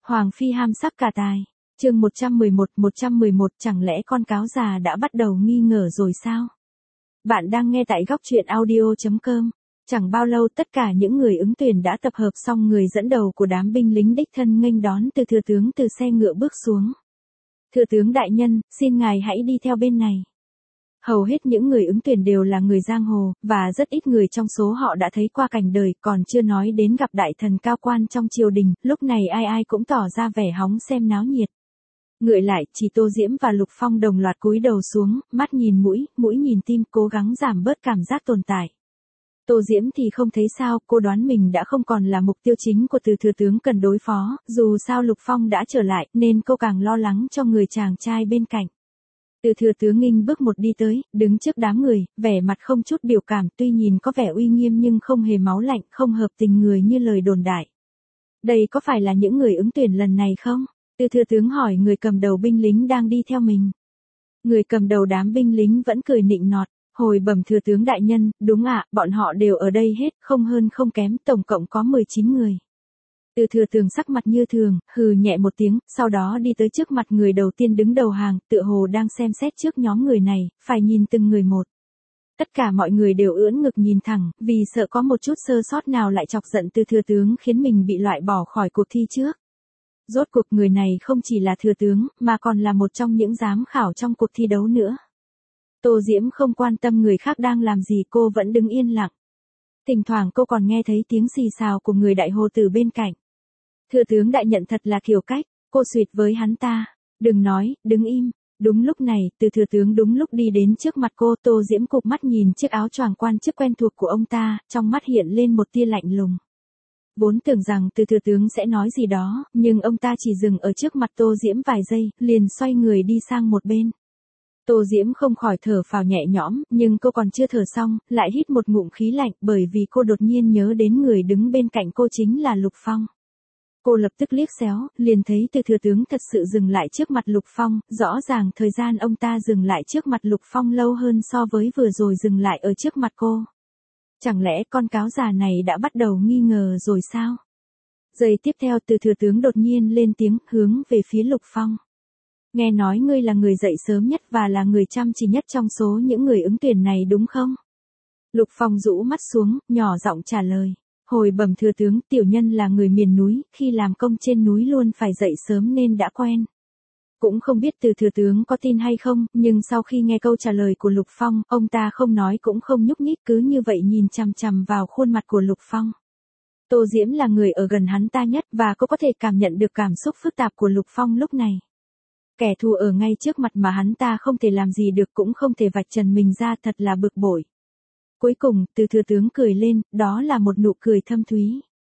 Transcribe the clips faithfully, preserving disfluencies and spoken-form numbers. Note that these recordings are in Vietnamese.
Hoàng phi ham sắc cả tài. Chương một trăm mười một, một trăm mười một, chẳng lẽ con cáo già đã bắt đầu nghi ngờ rồi sao? Bạn đang nghe tại góc truyện audio chấm com. Chẳng bao lâu tất cả những người ứng tuyển đã tập hợp xong, người dẫn đầu của đám binh lính đích thân nghênh đón từ thừa tướng từ xe ngựa bước xuống. Thừa tướng đại nhân, xin ngài hãy đi theo bên này. Hầu hết những người ứng tuyển đều là người giang hồ, và rất ít người trong số họ đã thấy qua cảnh đời, còn chưa nói đến gặp đại thần cao quan trong triều đình, lúc này ai ai cũng tỏ ra vẻ hóng xem náo nhiệt. Ngược lại, chỉ Tô Diễm và Lục Phong đồng loạt cúi đầu xuống, mắt nhìn mũi, mũi nhìn tim, cố gắng giảm bớt cảm giác tồn tại. Tô Diễm thì không thấy sao, cô đoán mình đã không còn là mục tiêu chính của từ thừa tướng cần đối phó, dù sao Lục Phong đã trở lại, nên cô càng lo lắng cho người chàng trai bên cạnh. Từ thừa tướng nghinh bước một đi tới, đứng trước đám người, vẻ mặt không chút biểu cảm, tuy nhìn có vẻ uy nghiêm nhưng không hề máu lạnh, không hợp tình người như lời đồn đại. Đây có phải là những người ứng tuyển lần này không? Từ thừa tướng hỏi người cầm đầu binh lính đang đi theo mình. Người cầm đầu đám binh lính vẫn cười nịnh nọt, hồi bẩm thừa tướng đại nhân, đúng ạ, bọn họ đều ở đây hết, không hơn không kém, tổng cộng có mười chín người. Từ thừa tướng sắc mặt như thường, hừ nhẹ một tiếng, sau đó đi tới trước mặt người đầu tiên đứng đầu hàng, tựa hồ đang xem xét trước nhóm người này, phải nhìn từng người một. Tất cả mọi người đều ưỡn ngực nhìn thẳng, vì sợ có một chút sơ sót nào lại chọc giận từ thừa tướng khiến mình bị loại bỏ khỏi cuộc thi trước. Rốt cuộc người này không chỉ là thừa tướng, mà còn là một trong những giám khảo trong cuộc thi đấu nữa. Tô Diễm không quan tâm người khác đang làm gì, cô vẫn đứng yên lặng. Thỉnh thoảng cô còn nghe thấy tiếng xì xào của người đại hồ tử bên cạnh. Thừa tướng đại nhận thật là kiểu cách, cô suýt với hắn ta. Đừng nói, đứng im. Đúng lúc này, từ thừa tướng đúng lúc đi đến trước mặt cô. Tô Diễm cụp mắt nhìn chiếc áo choàng quan chức quen thuộc của ông ta, trong mắt hiện lên một tia lạnh lùng. Vốn tưởng rằng từ thừa tướng sẽ nói gì đó, nhưng ông ta chỉ dừng ở trước mặt Tô Diễm vài giây, liền xoay người đi sang một bên. Tô Diễm không khỏi thở phào nhẹ nhõm, nhưng cô còn chưa thở xong, lại hít một ngụm khí lạnh, bởi vì cô đột nhiên nhớ đến người đứng bên cạnh cô chính là Lục Phong. Cô lập tức liếc xéo, liền thấy từ thừa tướng thật sự dừng lại trước mặt Lục Phong, rõ ràng thời gian ông ta dừng lại trước mặt Lục Phong lâu hơn so với vừa rồi dừng lại ở trước mặt cô. Chẳng lẽ con cáo già này đã bắt đầu nghi ngờ rồi sao? Giây tiếp theo từ thừa tướng đột nhiên lên tiếng, hướng về phía Lục Phong. Nghe nói ngươi là người dậy sớm nhất và là người chăm chỉ nhất trong số những người ứng tuyển này đúng không? Lục Phong rũ mắt xuống, nhỏ giọng trả lời. Hồi bẩm thừa tướng, tiểu nhân là người miền núi, khi làm công trên núi luôn phải dậy sớm nên đã quen. Cũng không biết từ thừa tướng có tin hay không, nhưng sau khi nghe câu trả lời của Lục Phong, ông ta không nói cũng không nhúc nhích, cứ như vậy nhìn chằm chằm vào khuôn mặt của Lục Phong. Tô Diễm là người ở gần hắn ta nhất và cô có thể cảm nhận được cảm xúc phức tạp của Lục Phong lúc này. Kẻ thù ở ngay trước mặt mà hắn ta không thể làm gì được, cũng không thể vạch trần mình ra, thật là bực bội. Cuối cùng, từ thừa tướng cười lên, đó là một nụ cười thâm thúy.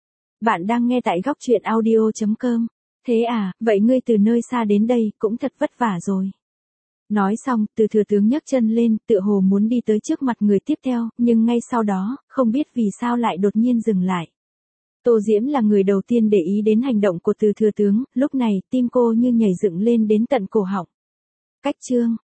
Bạn đang nghe tại góc truyện audio chấm com. Thế à, vậy ngươi từ nơi xa đến đây, cũng thật vất vả rồi. Nói xong, từ thừa tướng nhấc chân lên, tựa hồ muốn đi tới trước mặt người tiếp theo, nhưng ngay sau đó, không biết vì sao lại đột nhiên dừng lại. Tô Diễm là người đầu tiên để ý đến hành động của từ thừa tướng, lúc này, tim cô như nhảy dựng lên đến tận cổ họng. Cách chương,